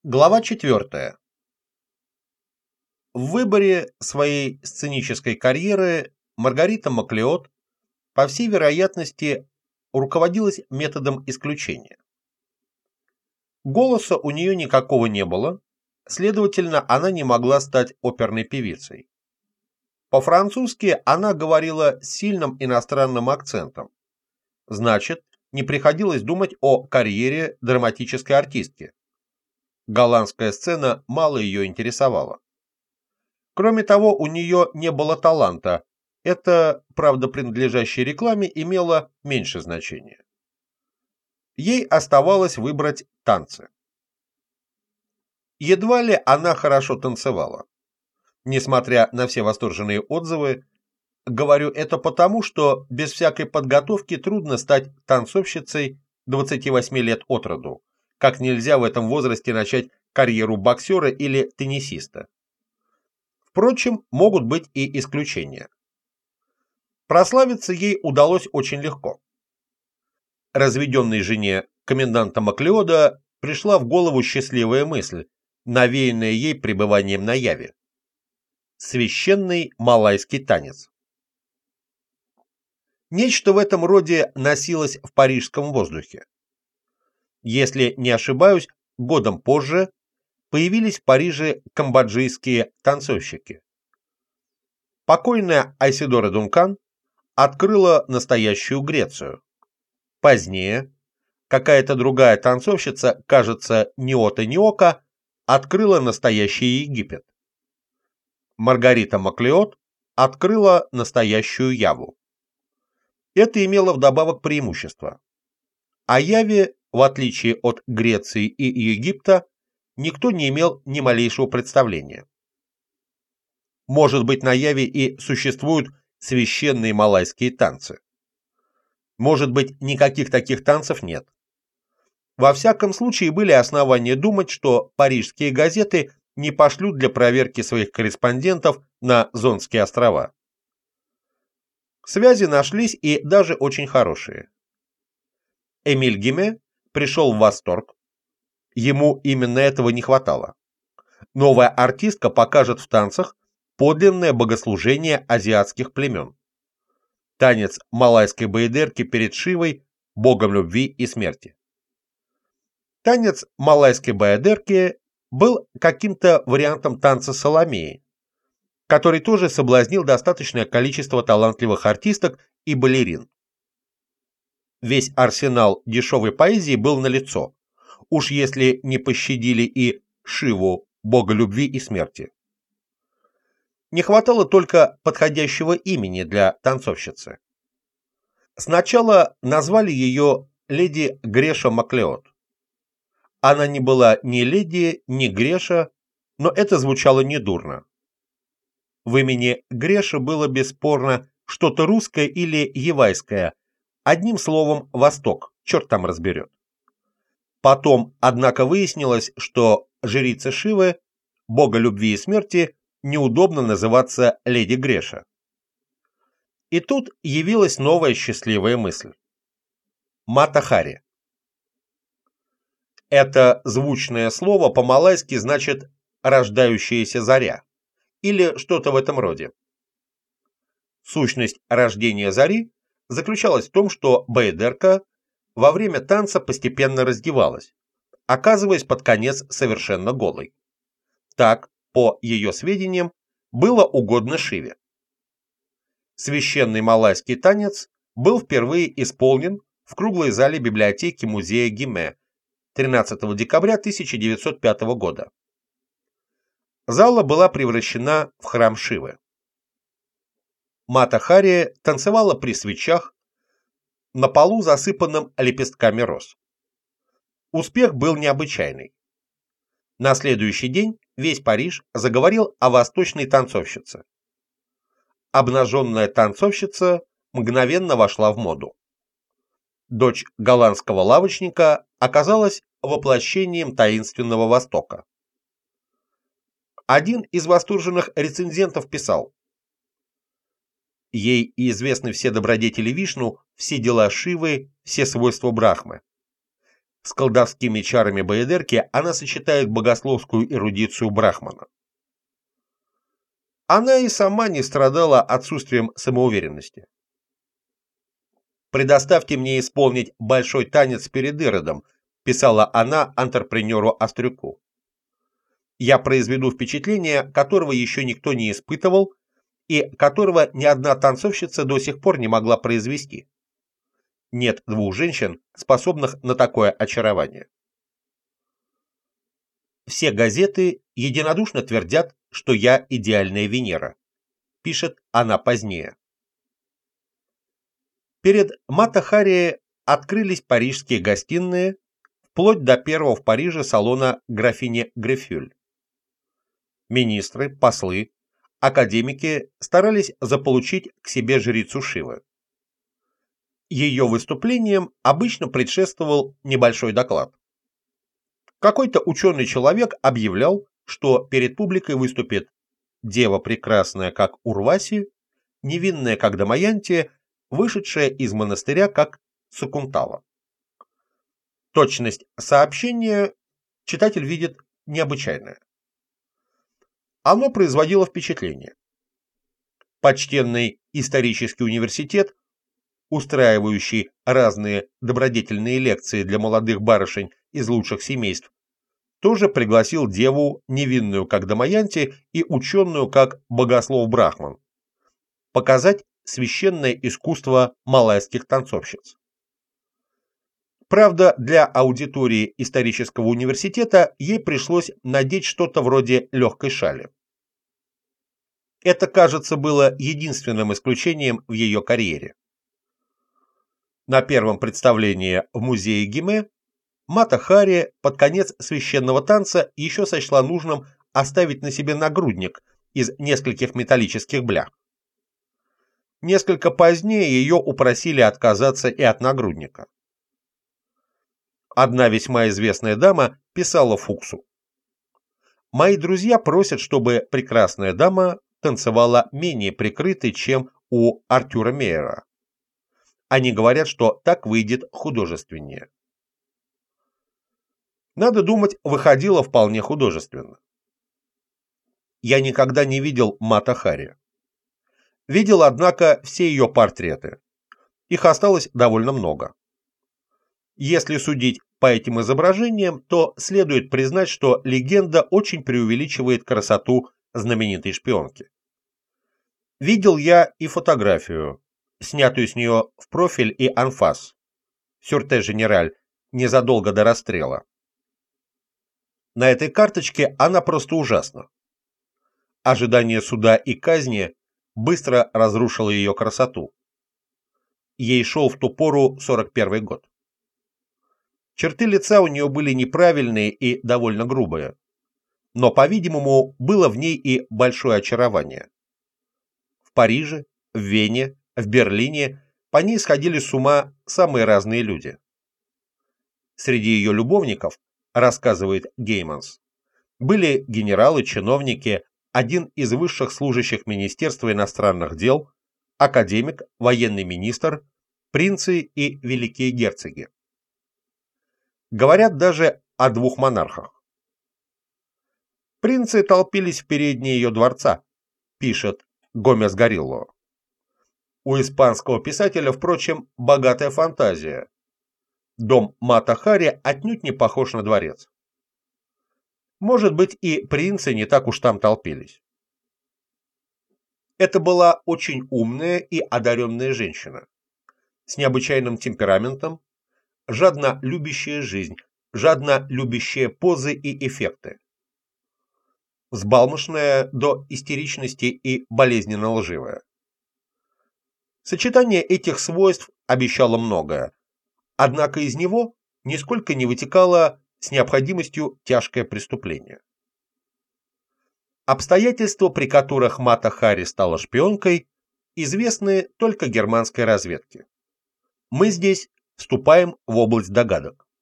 Глава 4. В выборе своей сценической карьеры Маргарита Маклеод, по всей вероятности, руководилась методом исключения. Голоса у нее никакого не было, следовательно, она не могла стать оперной певицей. По-французски она говорила с сильным иностранным акцентом, значит, не приходилось думать о карьере драматической артистки. Голландская сцена мало ее интересовала. Кроме того, у нее не было таланта. Это, правда, принадлежащее рекламе, имело меньше значения. Ей оставалось выбрать танцы. Едва ли она хорошо танцевала. Несмотря на все восторженные отзывы, говорю это потому, что без всякой подготовки трудно стать танцовщицей 28 лет от роду. Как нельзя в этом возрасте начать карьеру боксера или теннисиста. Впрочем, могут быть и исключения. Прославиться ей удалось очень легко. Разведенной жене коменданта Маклеода пришла в голову счастливая мысль, навеянная ей пребыванием на Яве. Священный малайский танец. Нечто в этом роде носилось в парижском воздухе. Если не ошибаюсь, годом позже появились в Париже камбоджийские танцовщики. Покойная Айседора Дункан открыла настоящую Грецию. Позднее какая-то другая танцовщица, кажется, Ниота Ниока, открыла настоящий Египет. Маргарита Маклеод открыла настоящую Яву. Это имело вдобавок преимущество. О Яве, в отличие от Греции и Египта, никто не имел ни малейшего представления. Может быть, на Яве и существуют священные малайские танцы. Может быть, никаких таких танцев нет. Во всяком случае, были основания думать, что парижские газеты не пошлют для проверки своих корреспондентов на Зонские острова. Связи нашлись и даже очень хорошие. Эмиль Гиме пришел в восторг. Ему именно этого не хватало. Новая артистка покажет в танцах подлинное богослужение азиатских племен. Танец малайской баедерки перед Шивой, богом любви и смерти. Танец малайской баедерки был каким-то вариантом танца Саломеи, который тоже соблазнил достаточное количество талантливых артисток и балерин. Весь арсенал дешевой поэзии был налицо, уж если не пощадили и Шиву, бога любви и смерти. Не хватало только подходящего имени для танцовщицы. Сначала назвали ее леди Греша Маклеод. Она не была ни леди, ни Греша, но это звучало недурно. В имени Греша было бесспорно что-то русское или евайское, одним словом, Восток, черт там разберет. Потом, однако, выяснилось, что жрица Шивы, бога любви и смерти, неудобно называться леди Греша. И тут явилась новая счастливая мысль. Мата Хари. Это звучное слово по-малайски значит «рождающаяся заря» или что-то в этом роде. Сущность рождения зари заключалась в том, что баедерка во время танца постепенно раздевалась, оказываясь под конец совершенно голой. Так, по ее сведениям, было угодно Шиве. Священный малайский танец был впервые исполнен в круглой зале библиотеки музея Гиме 13 декабря 1905 года. Зала была превращена в храм Шивы. Мата Хари танцевала при свечах на полу, засыпанном лепестками роз. Успех был необычайный. На следующий день весь Париж заговорил о восточной танцовщице. Обнаженная танцовщица мгновенно вошла в моду. Дочь голландского лавочника оказалась воплощением таинственного Востока. Один из восторженных рецензентов писал: «Ей известны все добродетели Вишну, все дела Шивы, все свойства Брахмы. С колдовскими чарами баядерки она сочетает богословскую эрудицию Брахмана. Она и сама не страдала отсутствием самоуверенности. «Предоставьте мне исполнить большой танец перед Иродом», писала она антрепренеру Острюку. «Я произведу впечатление, которого еще никто не испытывал и которого ни одна танцовщица до сих пор не могла произвести. Нет двух женщин, способных на такое очарование». «Все газеты единодушно твердят, что я идеальная Венера», пишет она позднее. Перед Мата-Хари открылись парижские гостиные, вплоть до первого в Париже салона графини Грефюль. Министры, послы, академики старались заполучить к себе жрицу Шивы. Ее выступлениям обычно предшествовал небольшой доклад. Какой-то ученый человек объявлял, что перед публикой выступит дева прекрасная, как Урваси, невинная, как Дамаянти, вышедшая из монастыря, как Сакунтала. Точность сообщения читатель видит необычайная. Оно производило впечатление. Почтенный исторический университет, устраивающий разные добродетельные лекции для молодых барышень из лучших семейств, тоже пригласил деву, невинную как Дамаянти и ученую как богослов Брахман, показать священное искусство малайских танцовщиц. Правда, для аудитории исторического университета ей пришлось надеть что-то вроде легкой шали. Это, кажется, было единственным исключением в ее карьере. На первом представлении в музее Гиме Мата-Хари под конец священного танца еще сочла нужным оставить на себе нагрудник из нескольких металлических блях. Несколько позднее ее упросили отказаться и от нагрудника. Одна весьма известная дама писала Фуксу: «Мои друзья просят, чтобы прекрасная дама танцевала менее прикрытой, чем у Артюра Мейера. Они говорят, что так выйдет художественнее». Надо думать, выходило вполне художественно. Я никогда не видел Мата-Хари. Видел, однако, все ее портреты. Их осталось довольно много. Если судить по этим изображениям, то следует признать, что легенда очень преувеличивает красоту знаменитой шпионки. Видел я и фотографию, снятую с нее в профиль и анфас, сюрте-женераль, незадолго до расстрела. На этой карточке она просто ужасна. Ожидание суда и казни быстро разрушило ее красоту. Ей шел в ту пору 41-й год. Черты лица у нее были неправильные и довольно грубые, но, по-видимому, было в ней и большое очарование. В Париже, в Вене, в Берлине по ней сходили с ума самые разные люди. Среди ее любовников, рассказывает Гейманс, были генералы, чиновники, один из высших служащих Министерства иностранных дел, академик, военный министр, принцы и великие герцоги. Говорят даже о двух монархах. Принцы толпились в передней ее дворца, пишет Гомес Горилло. У испанского писателя, впрочем, богатая фантазия. Дом Мата-Хари отнюдь не похож на дворец. Может быть, и принцы не так уж там толпились. Это была очень умная и одаренная женщина, с необычайным темпераментом, жадно любящая жизнь, жадно любящая позы и эффекты, взбалмошная до истеричности и болезненно лживая. Сочетание этих свойств обещало многое, однако из него нисколько не вытекало с необходимостью тяжкое преступление. Обстоятельства, при которых Мата-Хари стала шпионкой, известны только германской разведке. Мы здесь вступаем в область догадок.